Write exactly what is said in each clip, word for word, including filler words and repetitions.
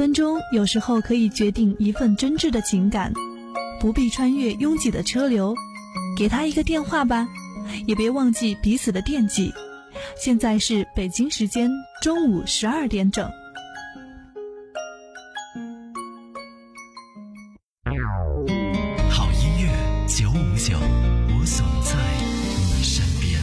分钟有时候可以决定一份真挚的情感，不必穿越拥挤的车流，给他一个电话吧，也别忘记彼此的惦记。现在是北京时间中午十二点整。 好音乐九五九，我总在你身边。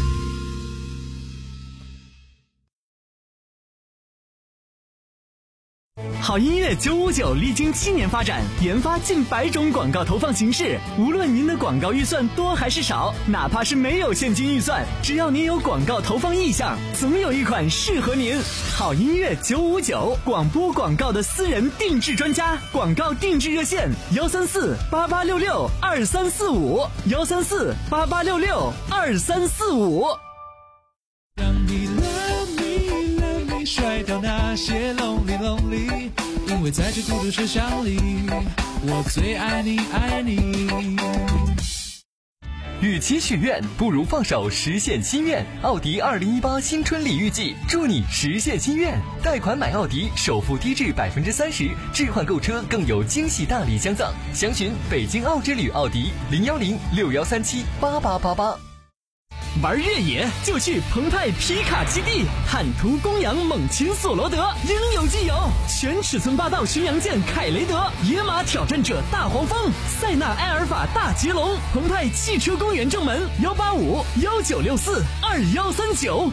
好音乐九五九历经七年发展，研发近百种广告投放形式。无论您的广告预算多还是少，哪怕是没有现金预算，只要您有广告投放意向，总有一款适合您。好音乐九五九，广播广告的私人定制专家，广告定制热线幺三四八八六六二三四五幺三四八八六六二三四五。 让你 love me love me 甩掉那些 lonely lonely， 因为在这孤独车厢里，我最爱你爱你。 与其许愿，不如放手实现心愿。奥迪二零一八新春礼遇季，祝你实现心愿。贷款买奥迪，首付低至百分之三十，置换购车更有惊喜大礼相赠。详询北京奥之旅奥迪零幺零六幺三七八八八八。 玩越野就去澎湃皮卡基地，汉途公羊猛禽索罗德应有尽有，全尺寸霸道巡洋舰凯雷德，野马挑战者大黄蜂，塞纳埃尔法大捷龙。澎湃汽车公园正门幺八五幺九六四二幺三九。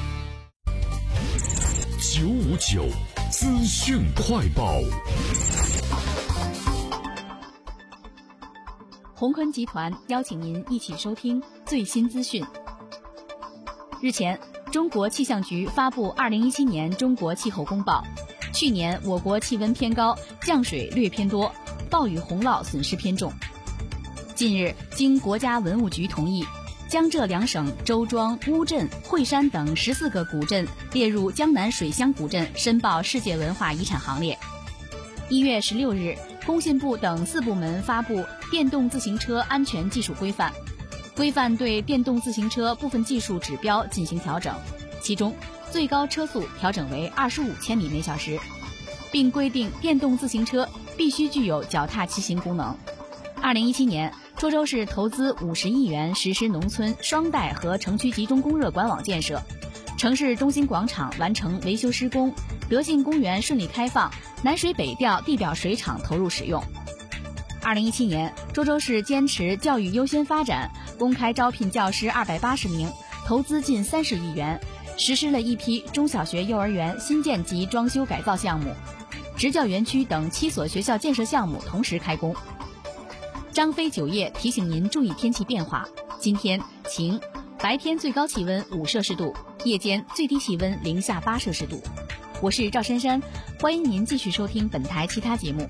九五九资讯快报。 鸿坤集团邀请您一起收听最新资讯。日前，中国气象局发布二零一七年中国气候公报。去年我国气温偏高，降水略偏多，暴雨洪涝损失偏重。近日，经国家文物局同意，江浙两省周庄、乌镇、惠山等十四个古镇列入江南水乡古镇申报世界文化遗产行列。一月十六日，工信部等四部门发布《电动自行车安全技术规范》。规范对电动自行车部分技术指标进行调整，其中最高车速调整为二十五千米每小时，并规定电动自行车必须具有脚踏骑行功能。二零一七年，涿州市投资五十亿元实施农村双带和城区集中供热管网建设，城市中心广场完成维修施工，德信公园顺利开放，南水北调地表水厂投入使用。二零一七年，涿州市坚持教育优先发展，公开招聘教师二百八十名，投资近三十亿元，实施了一批中小学、幼儿园新建及装修改造项目，职教园区等七所学校建设项目同时开工。张飞酒业提醒您注意天气变化，今天晴，白天最高气温五摄氏度，夜间最低气温零下八摄氏度。我是赵珊珊，欢迎您继续收听本台其他节目。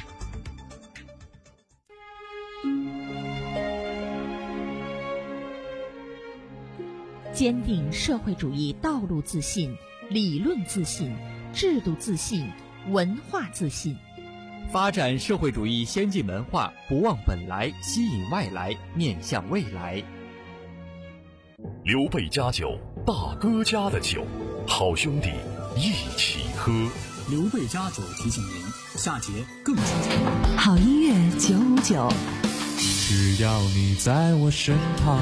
坚定社会主义道路自信、理论自信、制度自信、文化自信， 发展社会主义先进文化，不忘本来，吸引外来，面向未来。 刘备家酒，大哥家的酒，好兄弟一起喝。 刘备家酒提醒您，下节更精彩。 好音乐九五九， 只要你在我身旁。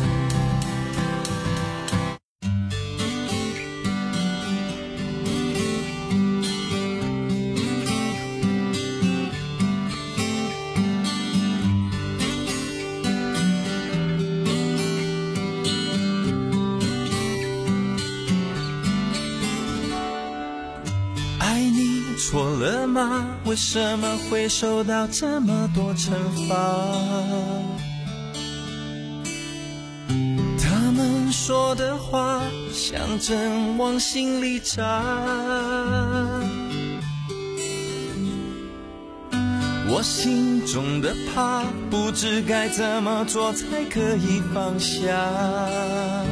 错了吗？为什么会受到这么多惩罚？他们说的话像针往心里扎，我心中的怕不知该怎么做才可以放下，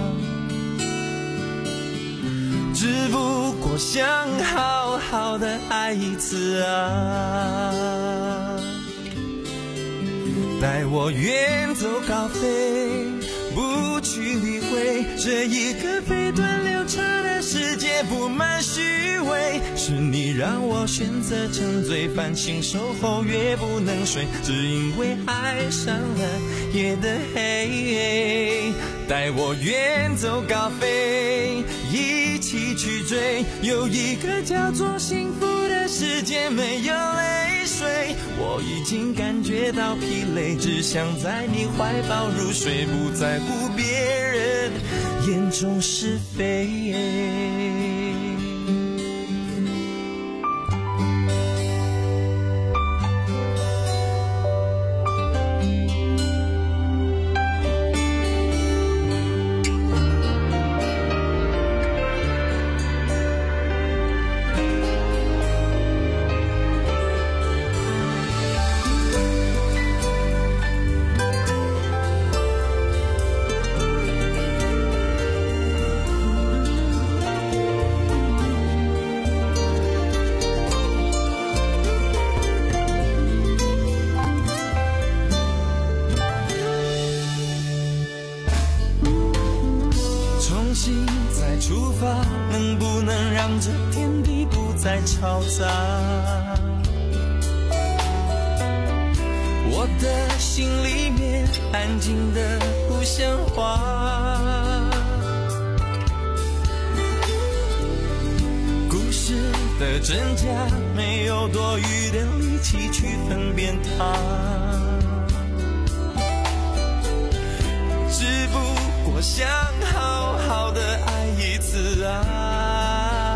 只不过想好好的爱一次啊， 带我远走高飞，不去理会这一个飞短流长的世界布满虚伪。是你让我选择沉醉，繁星守候越不能睡，只因为爱上了夜的黑。带我远走高飞，一起去追，有一个叫做幸福的世界，没有泪水。我已经感觉到疲累，只想在你怀抱入睡，不在乎别人眼中是非。出发，能不能让这天地不再嘈杂？我的心里面安静的不像话，故事的真假没有多余的力气去分辨它，只不过想好好的爱一次啊，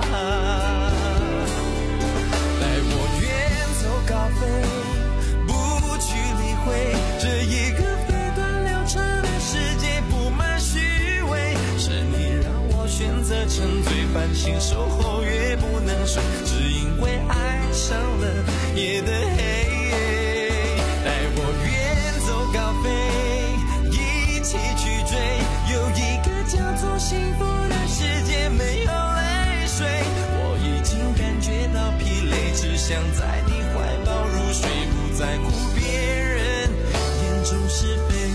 带我远走高飞，不去理会这一个飞短流长的世界布满虚伪。是你让我选择沉醉，繁星守候越不能睡，只因为爱上了夜的黑。带我远走高飞，一起去追，有一个叫做幸福的世界，没有泪水。我已经感觉到疲累，只想在你怀抱入睡，不在乎别人眼中是非。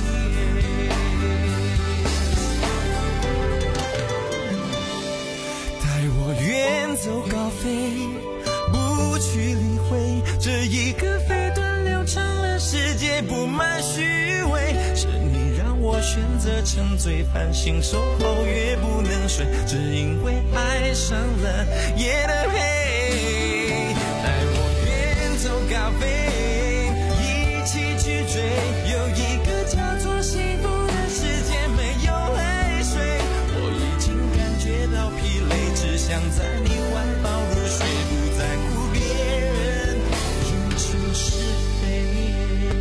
带我远走高飞，不去理会这一个飞短流长的世界布满虚伪。是你让我选择沉醉，繁星守候越不能睡，只因为爱上了夜的黑。带我远走高飞，一起去追，有一个叫做幸福的世界，没有泪水。我已经感觉到疲累，只想在你怀抱入睡，不在乎别人眼中是非。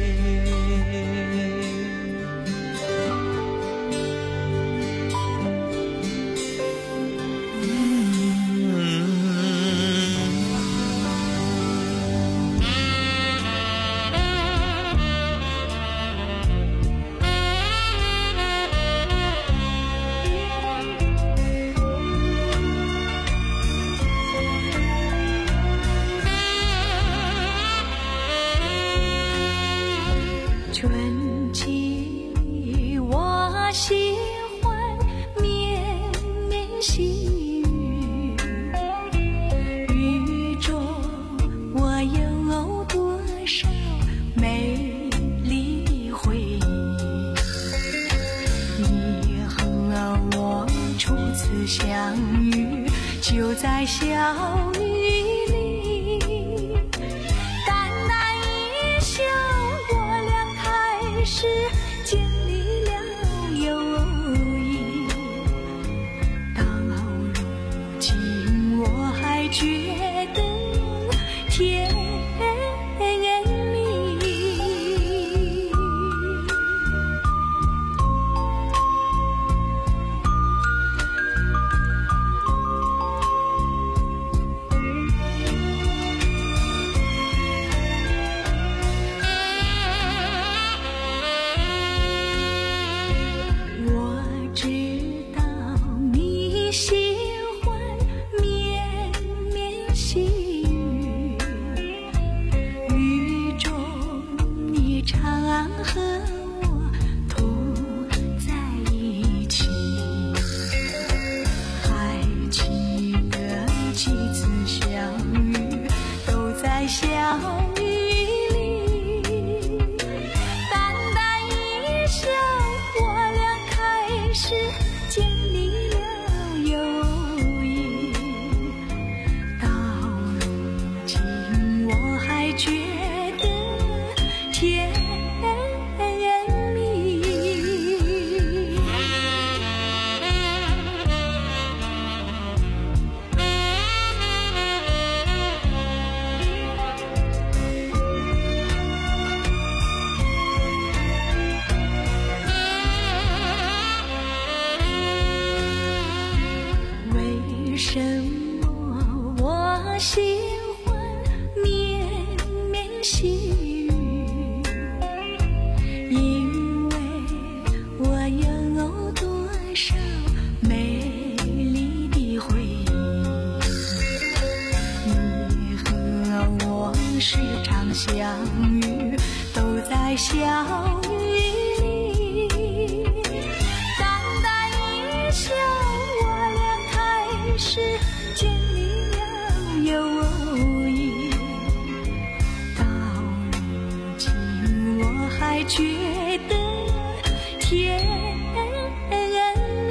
春季我喜欢绵绵细雨，雨中我有多少美丽回忆。你和我初次相遇，就在小雨里，淡淡一笑，是建立了友谊，到如今我还觉得甜蜜。 始建立了友谊，到如今我还觉得甜蜜。为什么我喜欢绵绵细雨？因为我有多少美丽的回忆。你和我时常相遇，都在小雨里，淡淡一笑，我俩开始建立了友谊。到如今我还觉得甜蜜。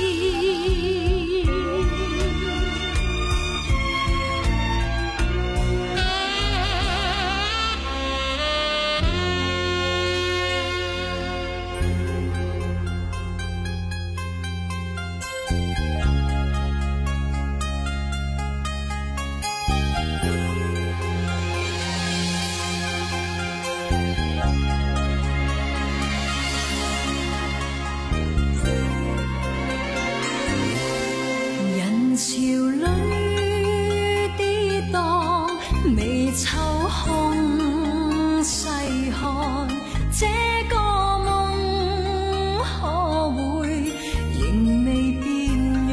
人潮里跌宕，眉秋空细看，这个梦可會仍未變樣？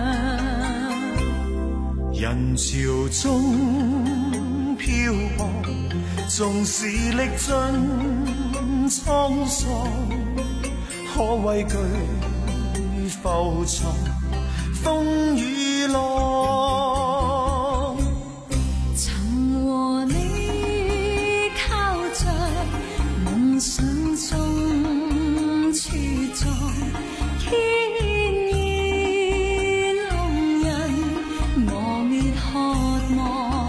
人潮中漂泊，縱是歷盡滄桑，可畏懼浮沉風雨浪。 曾和你靠着夢想中茁壯，天意弄人磨滅渴望。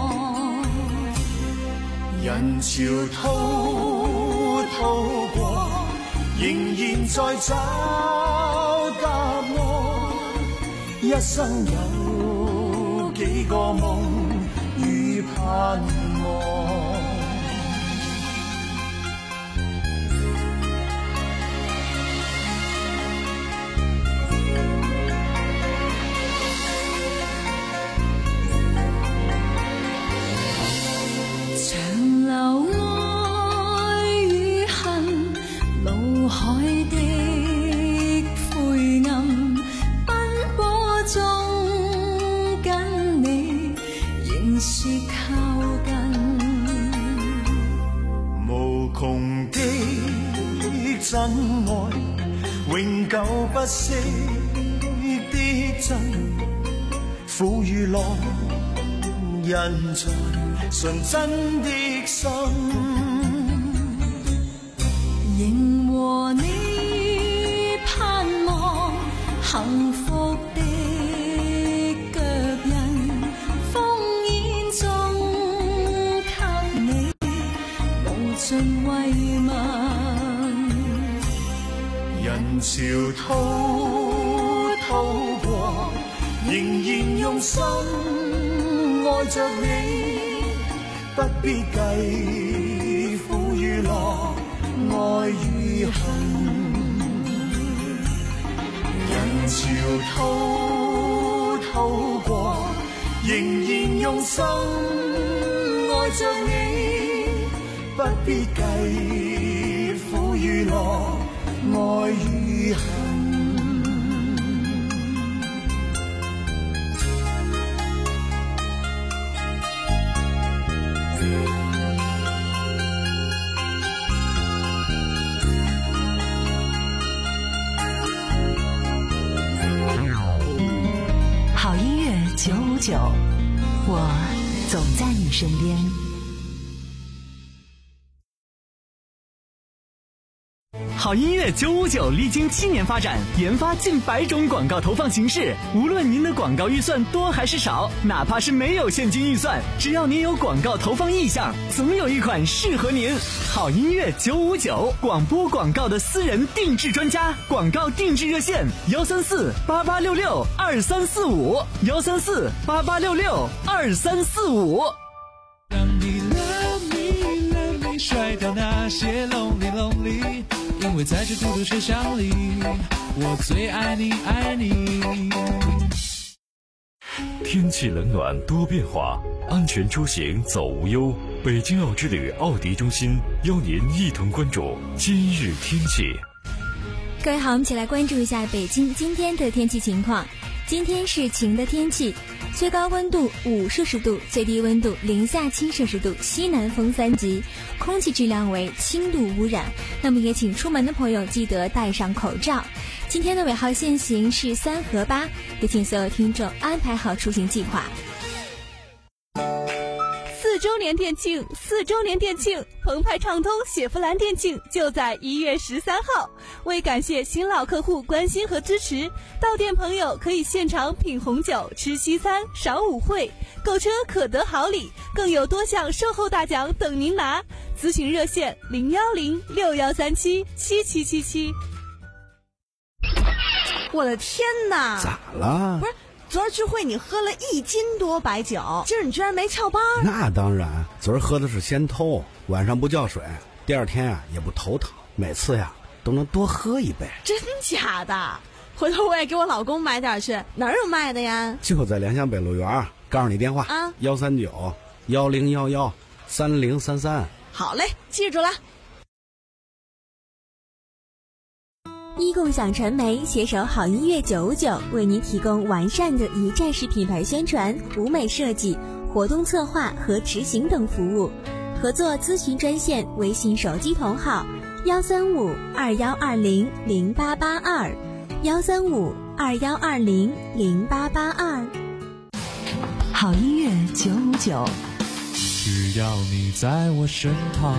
人潮滔滔過，仍然在找答案。一生有幾個夢與盼望。 長流愛與恨，腦海的灰暗，奔波中跟你仍是靠近。 無窮的真愛，永久不息的真，苦與樂印在純真的心。 仍和你盼望幸福的腳印，烽煙中給你無盡慰問。 人潮滔滔過，仍然用心愛着你，不必計苦與樂，愛與恨。人潮滔滔過，仍然用心愛着你，不必計苦與樂，愛與恨。 好音乐九五九，我总在你身边。 好好音乐九五九历经七年发展，研发近百种广告投放形式。无论您的广告预算多还是少，哪怕是没有现金预算，只要您有广告投放意向，总有一款适合您。好音乐九五九，广播广告的私人定制专家，广告定制热线：幺三四八八六六二三四五，幺三四八八六六二三四五。 让你 love me love me 甩掉那些 lonely lonely， 因为在这孤独学校里，我最爱你爱你。 天气冷暖多变化，安全出行走无忧。北京奥之旅奥迪中心邀您一同关注今日天气。 各位好，我们一起来关注一下北京今天的天气情况。今天是晴的天气，最高温度五摄氏度，最低温度零下七摄氏度，西南风三级，空气质量为轻度污染。那么也请出门的朋友记得戴上口罩。今天的尾号限行是三和八，也请所有听众安排好出行计划。 四周年店庆，四周年店庆，澎湃畅通雪佛兰店庆就在一月十三号。为感谢新老客户关心和支持，到店朋友可以现场品红酒、吃西餐、赏舞会，购车可得好礼，更有多项售后大奖等您拿。咨询热线零幺零六幺三七七七七七。 我的天哪！ 咋了？ 不是。昨儿聚会你喝了一斤多白酒，今儿你居然没翘班？ 那当然，昨儿喝的是仙偷，晚上不叫水，第二天呀、啊、也不头疼，每次呀都能多喝一杯。 真假的？回头我也给我老公买点去，哪儿有卖的呀？ 就在联想北路园，告诉你电话啊，幺三九幺零幺幺三零三三。 好嘞，记住了。 一共享传媒携手好音乐九五九，为您提供完善的一站式品牌宣传、舞美设计、活动策划和执行等服务。合作咨询专线：微信手机同号幺三五二幺二零零八八二，幺三五二幺二零零八八二。 好音乐九五九， 只要你在我身旁。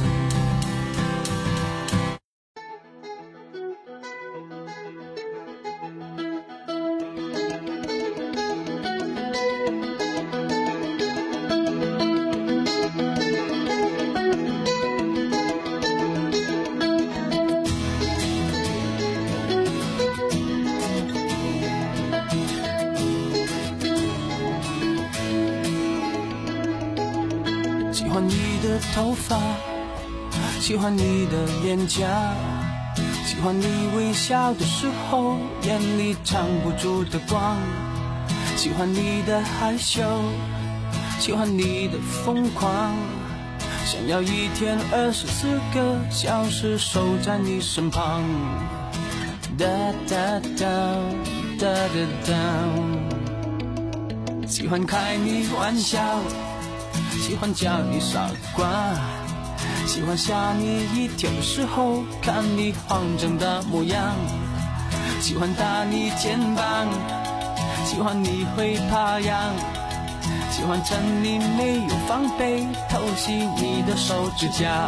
喜欢你的头发，喜欢你的脸颊，喜欢你微笑的时候眼里藏不住的光，喜欢你的害羞，喜欢你的疯狂，想要一天二十四个小时守在你身旁。哒哒哒哒哒哒，喜欢开你玩笑，喜欢叫你傻瓜，喜欢吓你一跳的时候看你慌张的模样，喜欢打你肩膀，喜欢你会爬痒，喜欢趁你没有防备偷袭你的手指甲。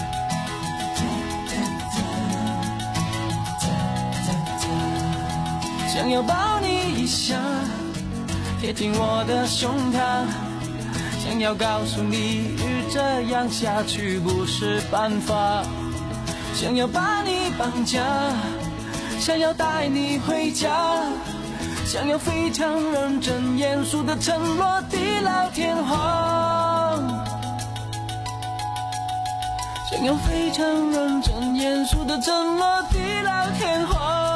想要抱你一下，贴近我的胸膛，想要告诉你这样下去不是办法，想要把你绑架，想要带你回家，想要非常认真严肃的承诺地老天荒，想要非常认真严肃的承诺地老天荒。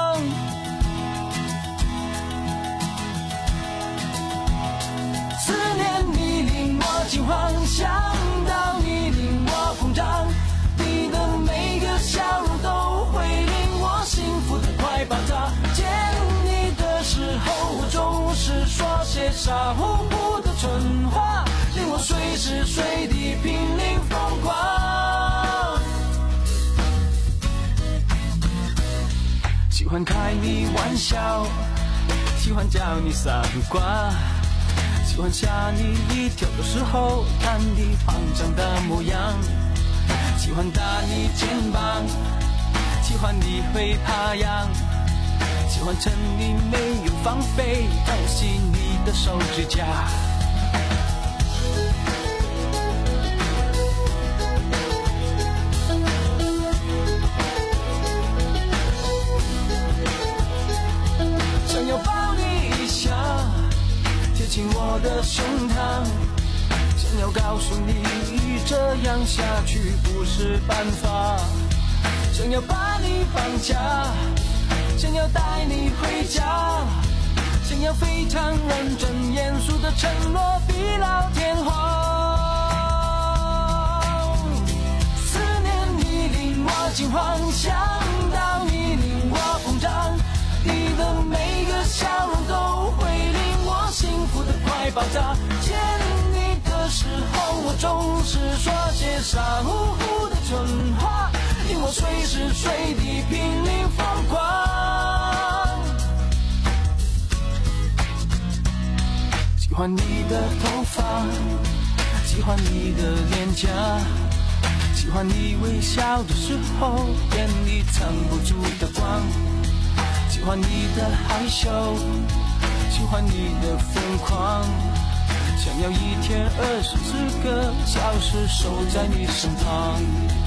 思念你令我惊慌，想到你令我膨胀，你的每个笑容都会令我幸福的快爆炸。见你的时候我总是说些傻乎乎的蠢话，令我随时随地濒临疯狂。喜欢开你玩笑，喜欢叫你傻瓜，喜欢吓你一跳的时候看你慌张的模样，喜欢打你肩膀， 喜欢你会爬羊，喜欢趁你没有防备偷袭你的手指甲。想要抱你一下，贴近我的胸膛，想要告诉你这样下去不是办法，想要把你绑架，想要带你回家，想要非常认真严肃的承诺地老天荒。思念你令我惊慌，想到你令我膨胀，你的每个笑容都会令我幸福的快爆炸。见你的时候我总是说些傻乎乎的蠢话，令我随时随地濒临疯狂。喜欢你的头发，喜欢你的脸颊，喜欢你微笑的时候眼里藏不住的光，喜欢你的害羞，喜欢你的疯狂，想要一天二十四个小时守在你身旁。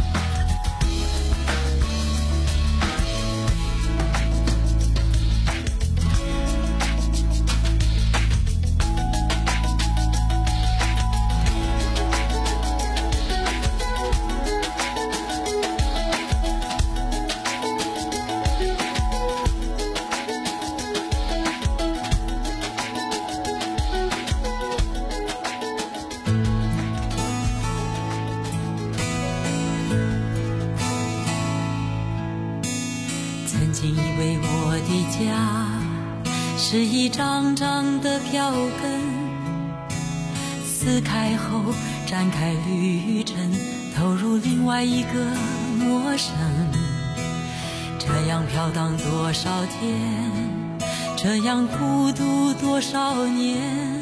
是一张张的票根，撕开后展开旅程，投入另外一个陌生。这样飘荡多少天，这样孤独多少年，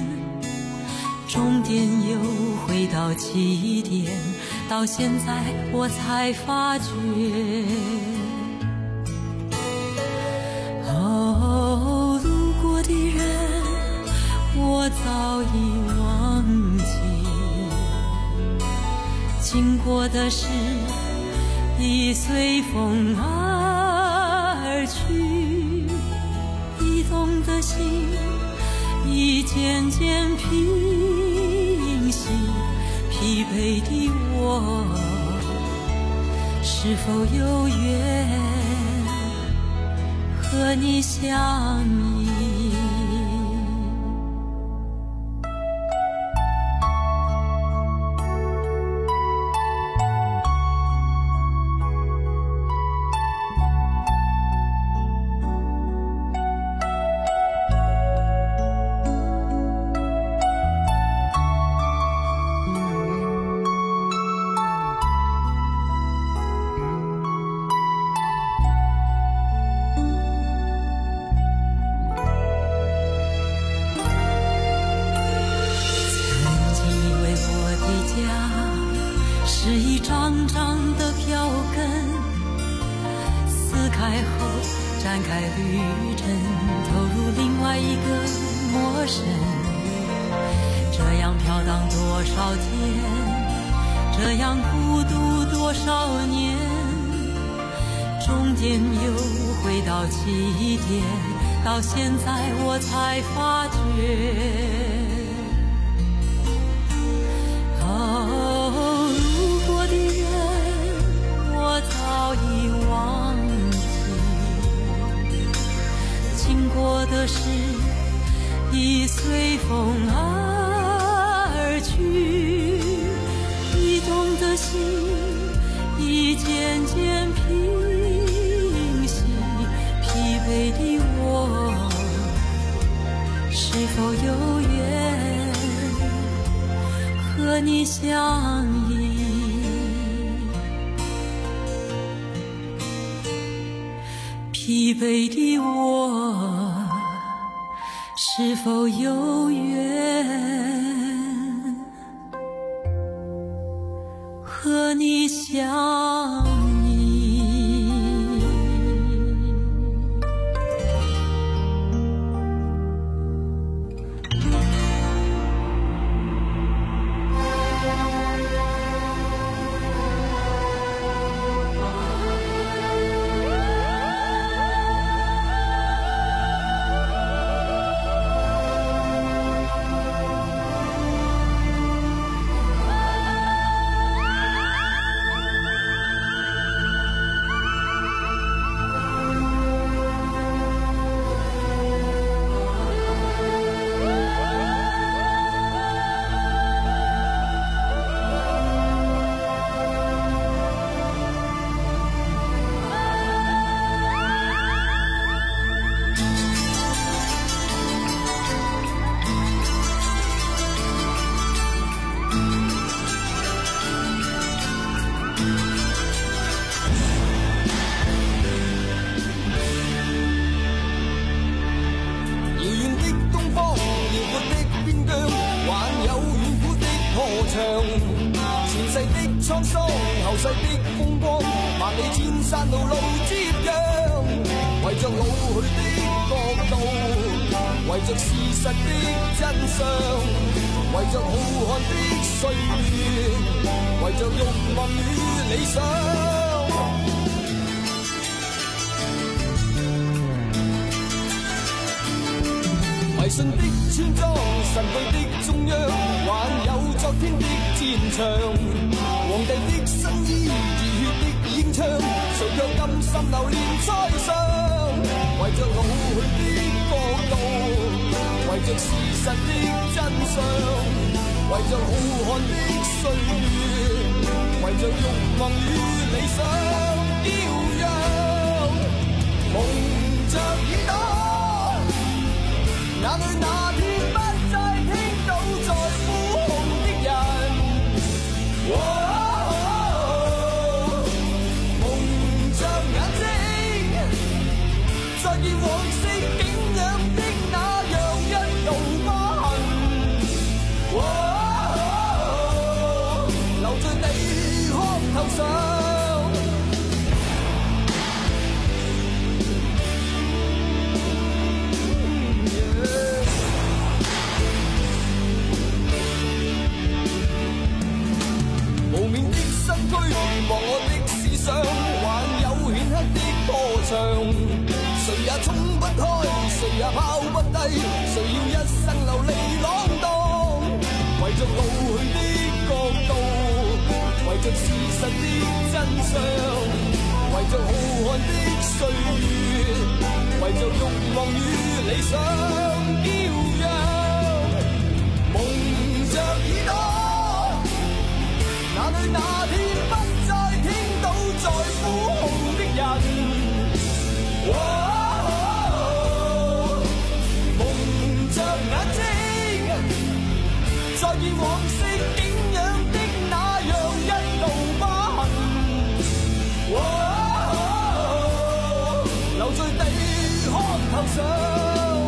终点又回到起点，到现在我才发觉，我早已忘记，经过的事已随风而去，移动的心已渐渐平息，疲惫的我是否有缘和你相依？是一张张的票根，撕开后展开旅程，投入另外一个陌生。这样飘荡多少天，这样孤独多少年，终点又回到起点，到现在我才发觉。早已忘记，经过的事已随风而去，移动的心已渐渐平息，疲惫的我是否有缘和你相依？疲惫的我是否有缘和你相依？ 长，前世的沧桑，後世的風光，萬里千山路路接壤，為着老去的國度，為着事實的真相，為着浩瀚的歲月，為着慾望與理想。迷信的村莊，神秘的中央，還有昨天的戰場，皇帝的新衣，熱血的英槍，誰卻甘心流連在上？為着老去的國度，為着事實的真相，為着浩瀚的歲月，為着慾望與理想，飄揚蒙着耳朵。哪裏那天不再聽到在呼號的人，哦哦、蒙着眼睛，再見往昔景仰的那樣一道疤痕，哦哦、留在地殼頭上。望我的思想，還有顯赫的歌唱，誰也衝不開，誰也拋不低，誰要一生流離浪蕩？為着老去的國度，為着事實的真相，為着浩瀚的歲月，為着慾望與理想，飄揚蒙着耳朵，哪裏那天不再聽到在呼號的人，哦哦、蒙着眼睛，再見往昔景仰的那樣一道疤痕，哦哦、留在地殼頭上。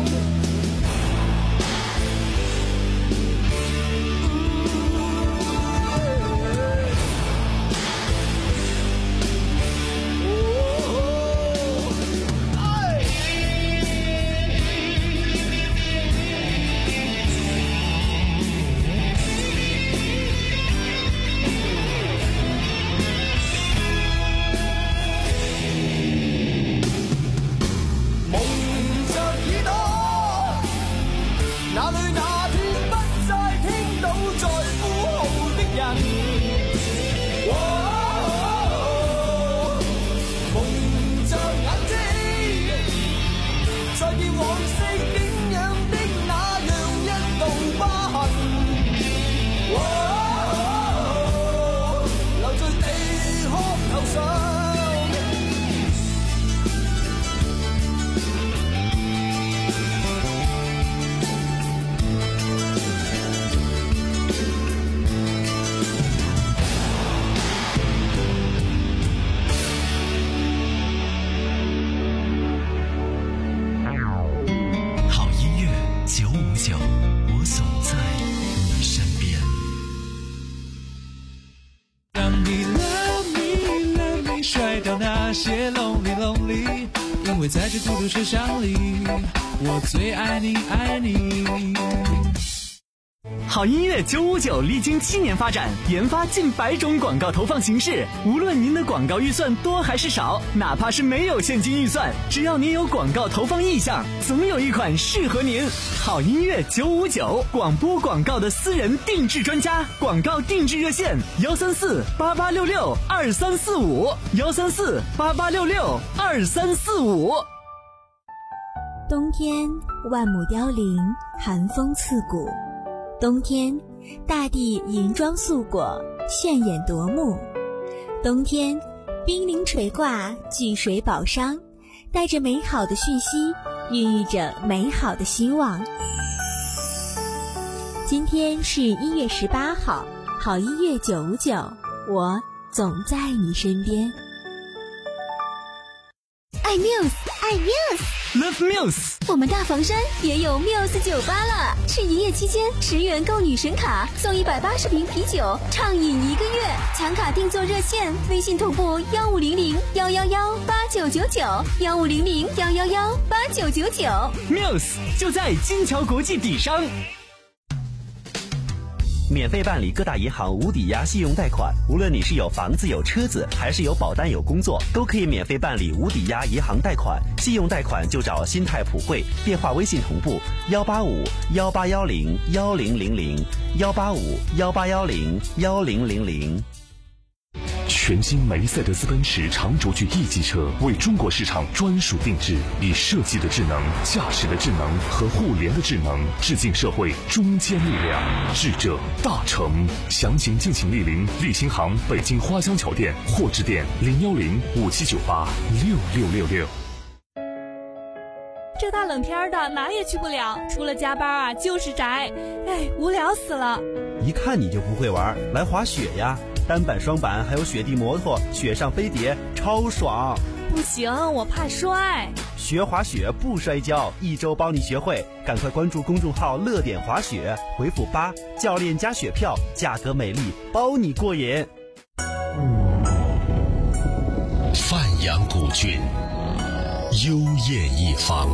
些 lonely lonely， 因为在这孤独车厢里，我最爱你爱你。 好音乐九五九历经七年发展，研发近百种广告投放形式。无论您的广告预算多还是少，哪怕是没有现金预算，只要您有广告投放意向，总有一款适合您。好音乐九五九，广播广告的私人定制专家，广告定制热线：幺三四八八六六二三四五，幺三四八八六六二三四五。 冬天，万亩凋零，寒风刺骨。冬天，大地银装素裹，炫眼夺目。冬天，冰凌垂挂，巨水宝商，带着美好的讯息，孕育着美好的希望。今天是一月十八号，好音乐九五九，我总在你身边。 爱 Muse， 爱 Muse。 Love Muse。 我们大房山也有 Muse 酒吧了，是营业期间十元购女神卡送一百八十瓶啤酒，畅饮一个月。抢卡订座热线：微信同步幺五零零幺幺幺八九九九幺五零零幺幺幺八九九九。 Muse 就在金桥国际底商。 免费办理各大银行无抵押信用贷款，无论你是有房子有车子，还是有保单有工作，都可以免费办理无抵押银行贷款。信用贷款就找新泰普惠，电话微信同步幺八五幺八幺零幺零零零幺八五幺八幺零幺零零零。 全新梅赛德斯奔驰长轴距 E 级车为中国市场专属定制，以设计的智能、驾驶的智能和互联的智能，致敬社会中坚力量，智者大成。详情敬请莅临立新行北京花江桥店或致电零幺零五七九八六六六六。 这大冷天的哪也去不了，除了加班啊就是宅，哎，无聊死了。 一看你就不会玩，来滑雪呀！单板、双板还有雪地摩托、雪上飞碟，超爽！ 不行，我怕摔。 学滑雪不摔跤，一周帮你学会。赶快关注公众号“乐点滑雪”，回复八，教练加雪票，价格美丽，包你过瘾。 范阳古郡，幽艳一方，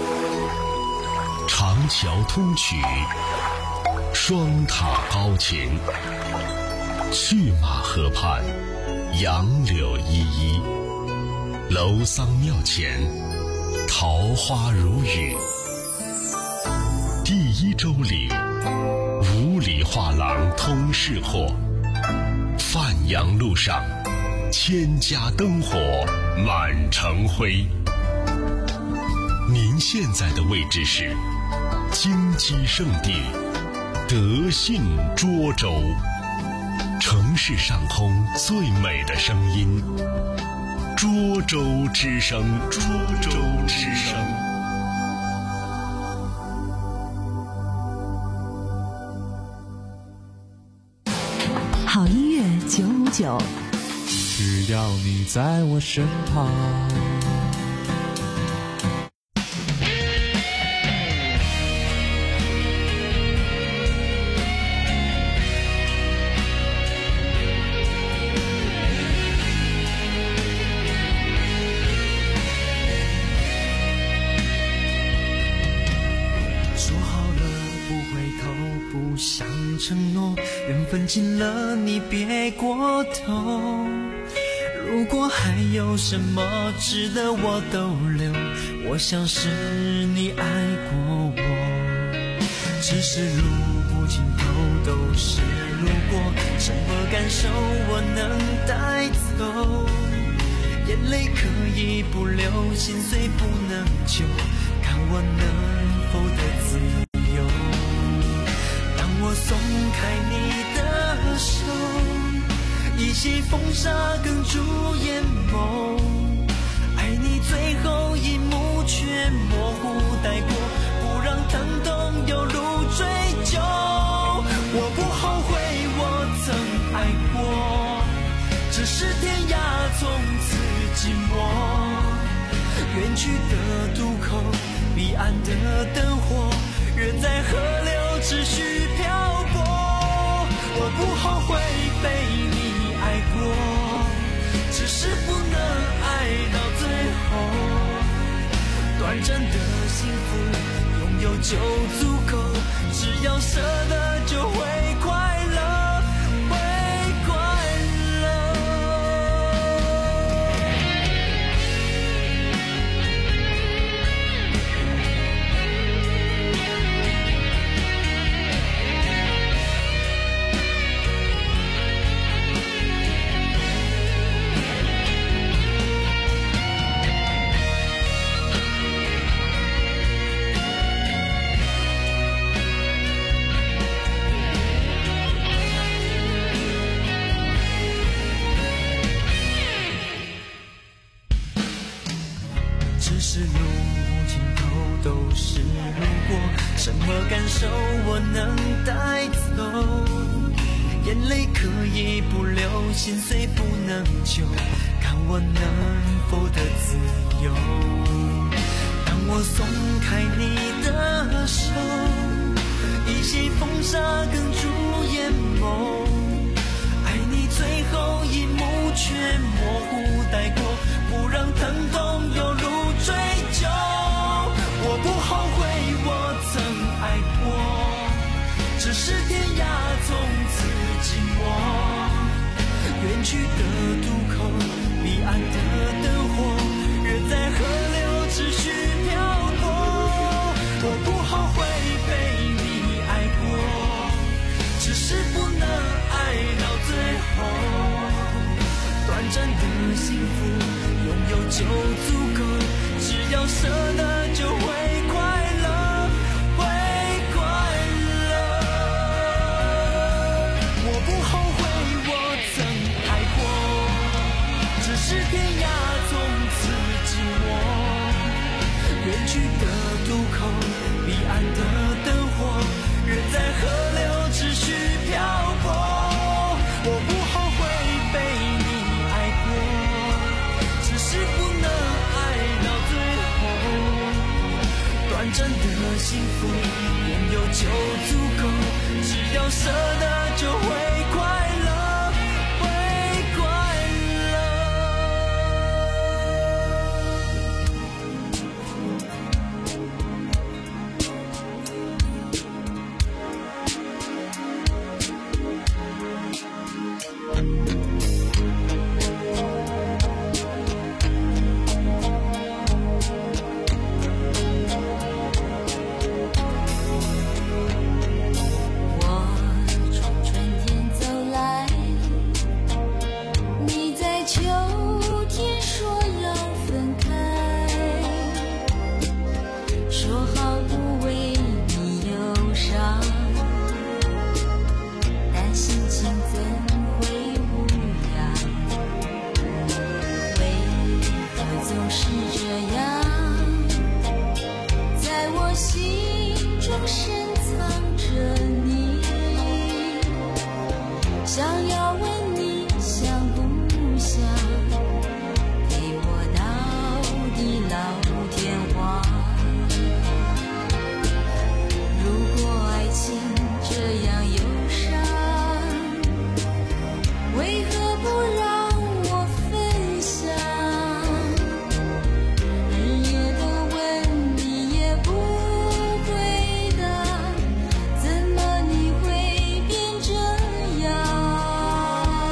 长桥通衢，双塔高擎。去马河畔，杨柳依依，楼桑庙前，桃花如雨。第一周岭，五里画廊通市货。范阳路上，千家灯火满城辉。您现在的位置是金鸡圣地德信涿州。城市上空最美的声音，涿州之声，涿州之声。 好音乐九五九， 只要你在我身旁。 承诺缘分尽了，你别过头。如果还有什么值得我逗留，我想是你爱过我。只是路不尽头都是路过，什么感受我能带走？眼泪可以不流，心碎不能救，看我能否得自由。我松开你的手，一袭风沙哽住眼眸，爱你最后一幕却模糊带过，不让疼痛有路追究。我不后悔我曾爱过，只是天涯从此寂寞，远去的渡口，彼岸的灯火，人在河流持续漂泊。我不后悔被你爱过，只是不能爱到最后。短暂的幸福拥有就足够，只要舍得就会快乐，会快乐。是路无尽头都是路过，什么感受我能带走？眼泪可以不流，心碎不能救，看我能否得自由。当我我松开你的手，一袭风沙哽住眼眸，爱你最后一幕却模糊带过，不让疼痛犹如追究。我不后悔我曾爱过，只是天涯从此寂寞，远去的渡口，彼岸的灯火，人在河流持续漂泊。我不后悔被你爱过，只是不能爱到最后。短暂的幸福拥有就足够，只要舍得就会快乐，会快乐。我不后悔我曾爱过，只是天涯从此寂寞，远去的渡口，彼岸的灯火，人在河流持续漂泊。我不后悔被你爱过，只是不能爱到最后。短暂的幸福拥有就足够，只要舍得就会快乐，会快乐。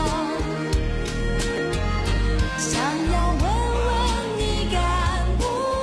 想要问问你敢不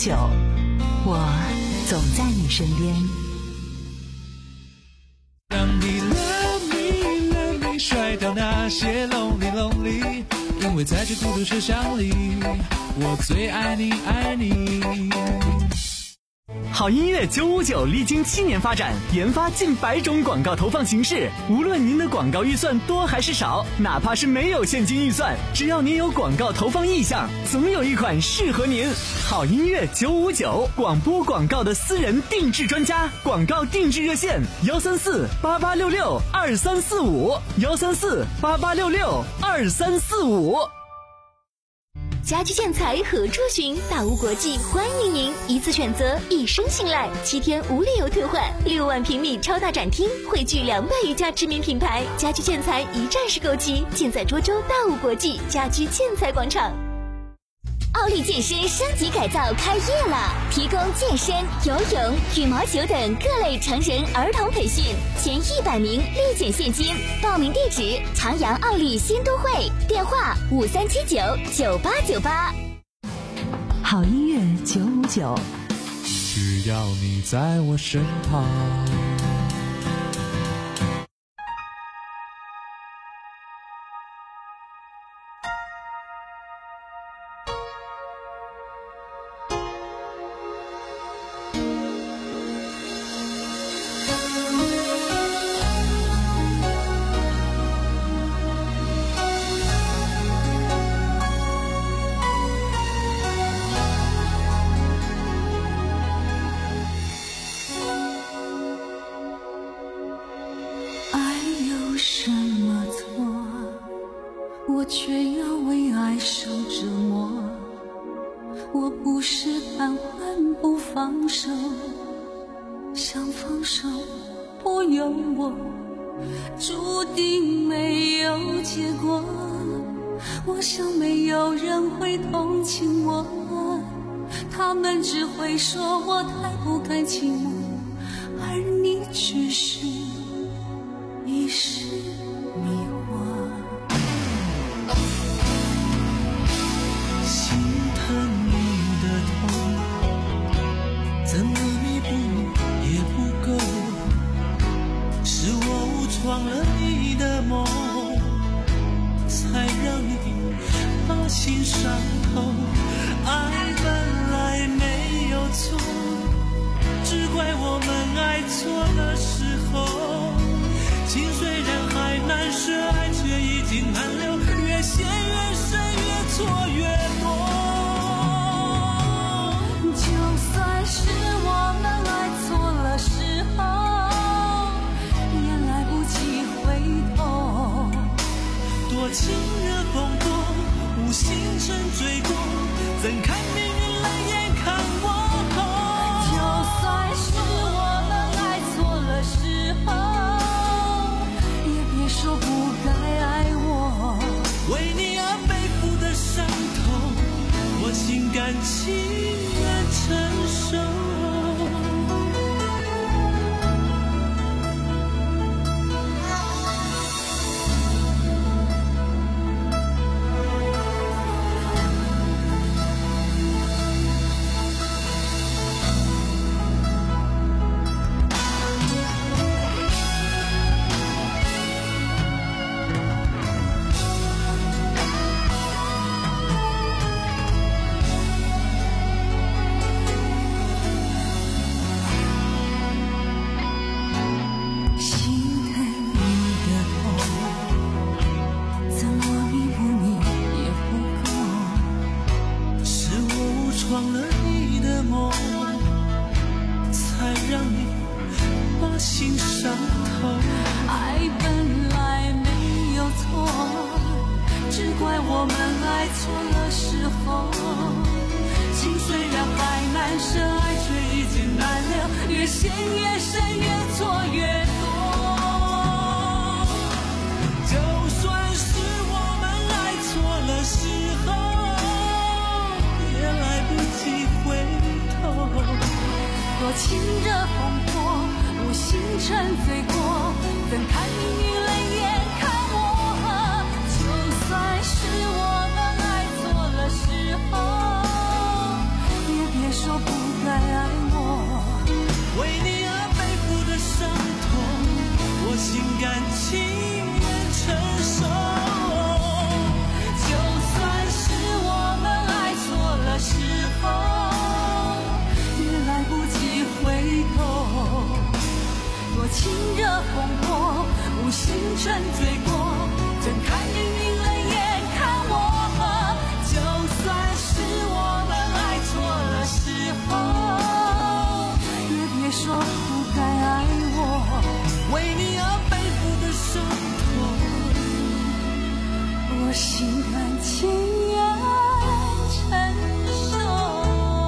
九，我总在你身边。 让你 love me love me 甩掉那些 lonely lonely， 因为在这孤独车厢里，我最爱你爱你。 好音乐九五九历经七年发展，研发近百种广告投放形式。无论您的广告预算多还是少，哪怕是没有现金预算，只要您有广告投放意向，总有一款适合您。好音乐九五九，广播广告的私人定制专家，广告定制热线：幺三四八八六六二三四五，幺三四八八六六二三四五。 家居建材何处寻？大屋国际欢迎您，一次选择，一生信赖，七天无理由退换，六万平米超大展厅，汇聚两百余家知名品牌，家居建材一站式购齐，尽在涿州大屋国际家居建材广场。奥利健身升级改造开业了，提供健身、游泳、羽毛球等各类成人儿童培训，前一百名立减现金。报名地址：长阳奥利新都会，电话五三七九九八九八。 好音乐九五九， 只要你在我身旁。 我却要为爱受折磨，我不是贪欢不放手，想放手不由我，注定没有结果。我想没有人会同情我，他们只会说我太不甘寂寞，而你只是一时迷惑。 心疼你的痛，怎么弥补也不够，是我误闯了你的梦，才让你把心伤透。爱本来没有错，只怪我们爱错的时候，情虽然还难舍，爱却已经难留，越陷越深，越错越多。 就算是我们爱错了时候，也来不及回头。 多情热风波，无心沉醉过，怎看命运冷眼看我后。 就算是我们爱错了时候，也别说不该爱我。 为你而背负的伤痛，我心甘情愿承受。 情热风波，无心沉醉过，怎看命运冷眼看我。就算是我们爱错了时候，也别说风波，无心沉醉过，怎看命运冷眼看我？就算是我们爱错了时候，也别说不该爱我，为你而背负的伤痛，我心甘情愿承受。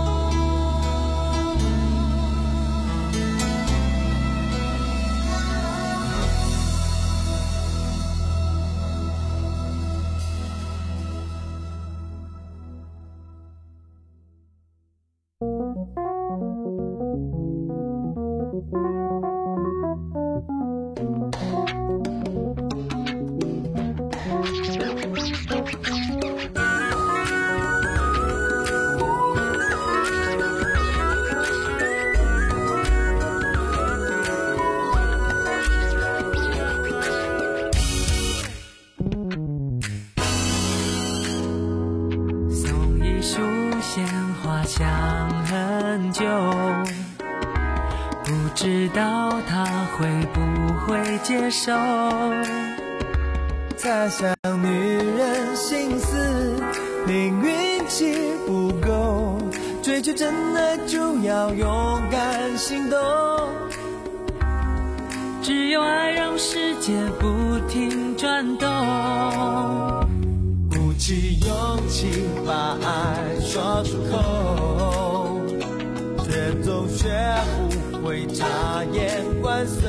接受，猜想女人心思，凭运气不够，追求真爱就要勇敢行动。 只有爱让世界不停转动， 鼓起勇气把爱说出口，却总学不会察言观色。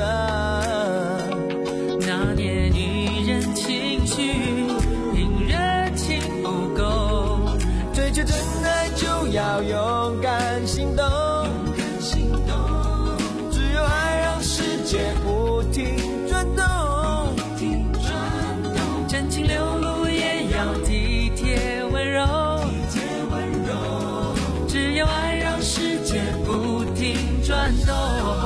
拿捏女人情绪，凭热情不够， 追求真爱就要勇敢行动。只有爱让世界不停转动， 真情流露也要体贴温柔。只有爱让世界不停转动。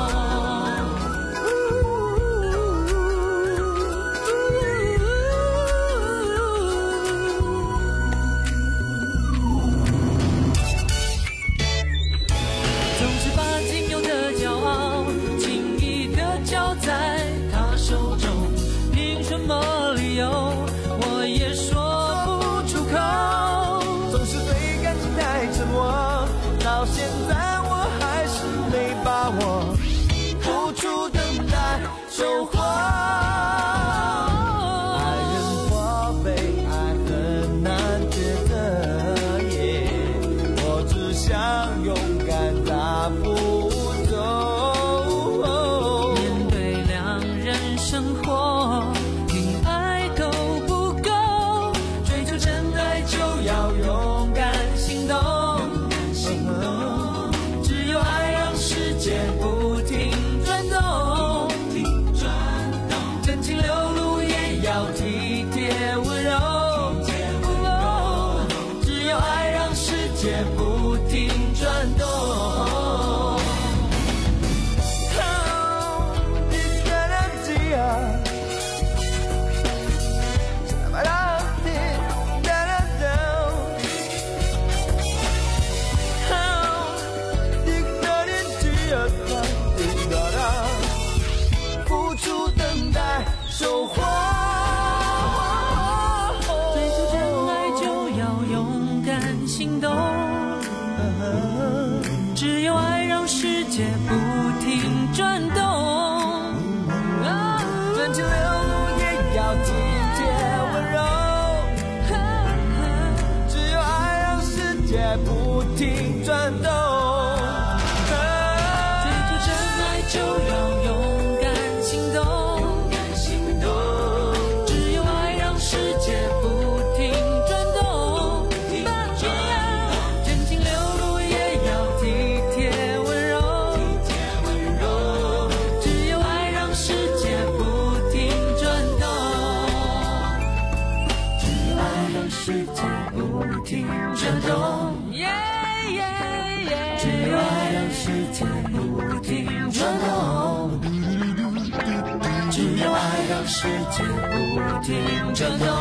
世界不停转动，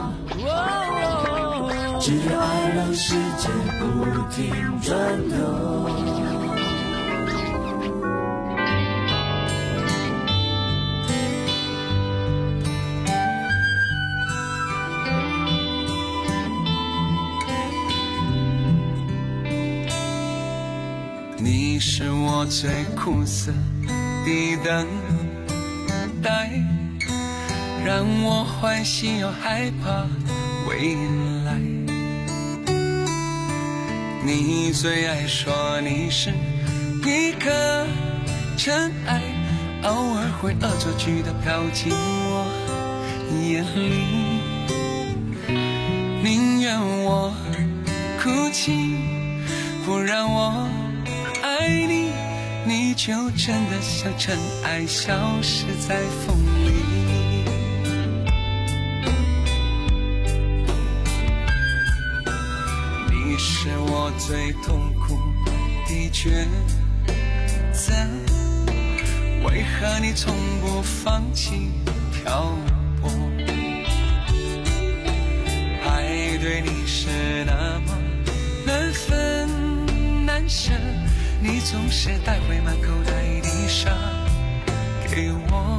只有爱让世界不停转动。 我最苦涩的等待，让我欢喜又害怕未来。你最爱说你是一颗尘埃，偶尔会恶作剧地飘进我眼里，宁愿我哭泣，不让我爱你，你就真的像尘埃消失在风里。你是我最痛苦的抉择，为何你从不放弃漂泊？爱对你是那么难分难舍，你总是带回满口袋的沙给我，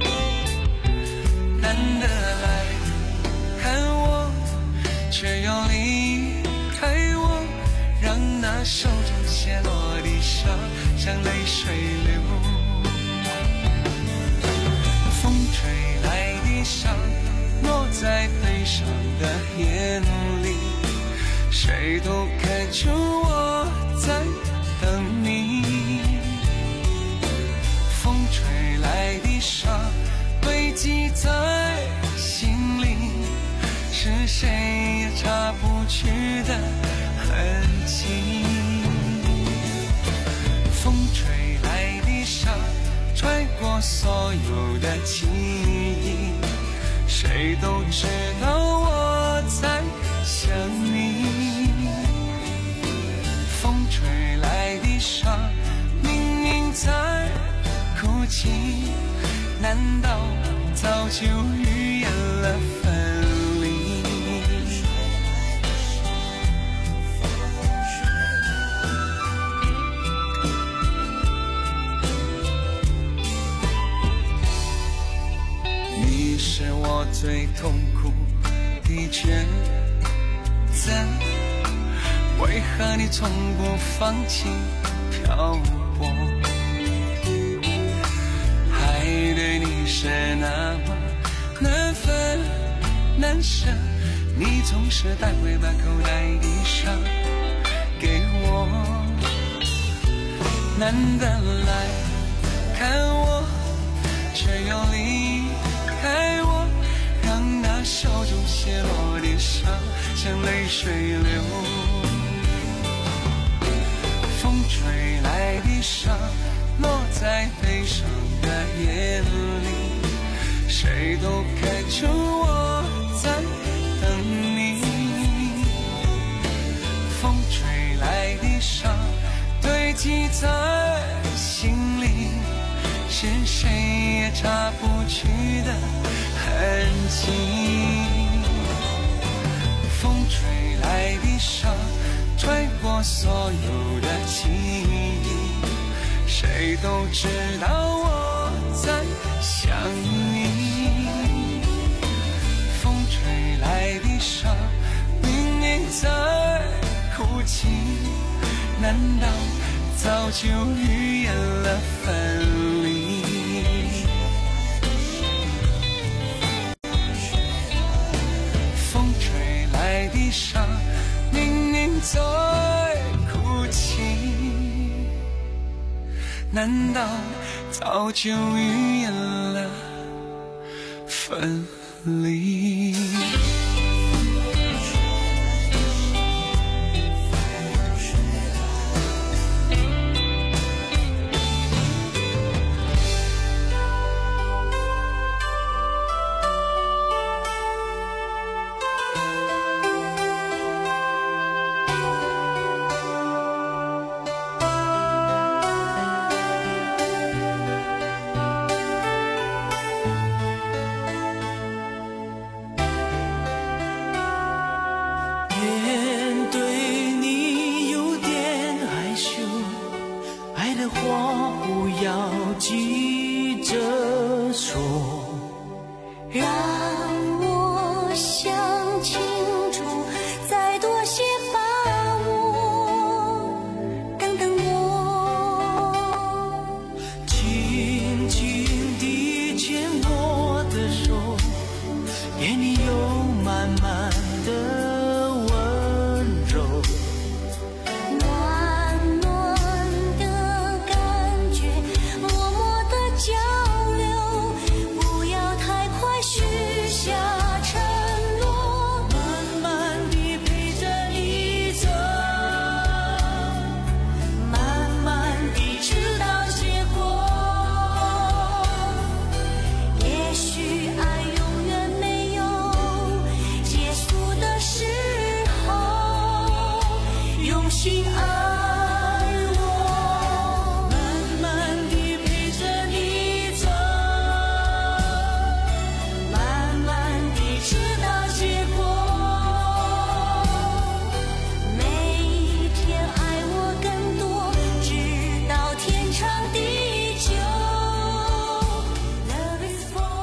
难得来看我，却又离开我，让那手中泻落的沙像泪水流。风吹来的沙落在悲伤的眼里，谁都看出我在等你。风吹来的沙堆积在心里，是谁也擦不去的痕迹。风吹来的沙穿过所有的记忆，谁都知道我在想你。风吹来的沙明明在哭泣，难道早就预言了分离？你是我最痛苦的抉择，为何你从不放弃漂泊？爱对你是那么难分难舍，你总是带回满口袋的沙给我，难得来看我，却又离开我，让那手中泻落的沙像泪水流。风吹来的沙落在悲伤的眼里，谁都看出我在等你。风吹来的沙堆积在心里，是谁也擦不去的痕迹。风吹来的沙穿过所有的记忆，谁都知道我在想你。风吹来的沙明明在哭泣，难道早就预言了分离？风吹来的沙明明在哭泣，难道早就预言了分离？ 急着说，让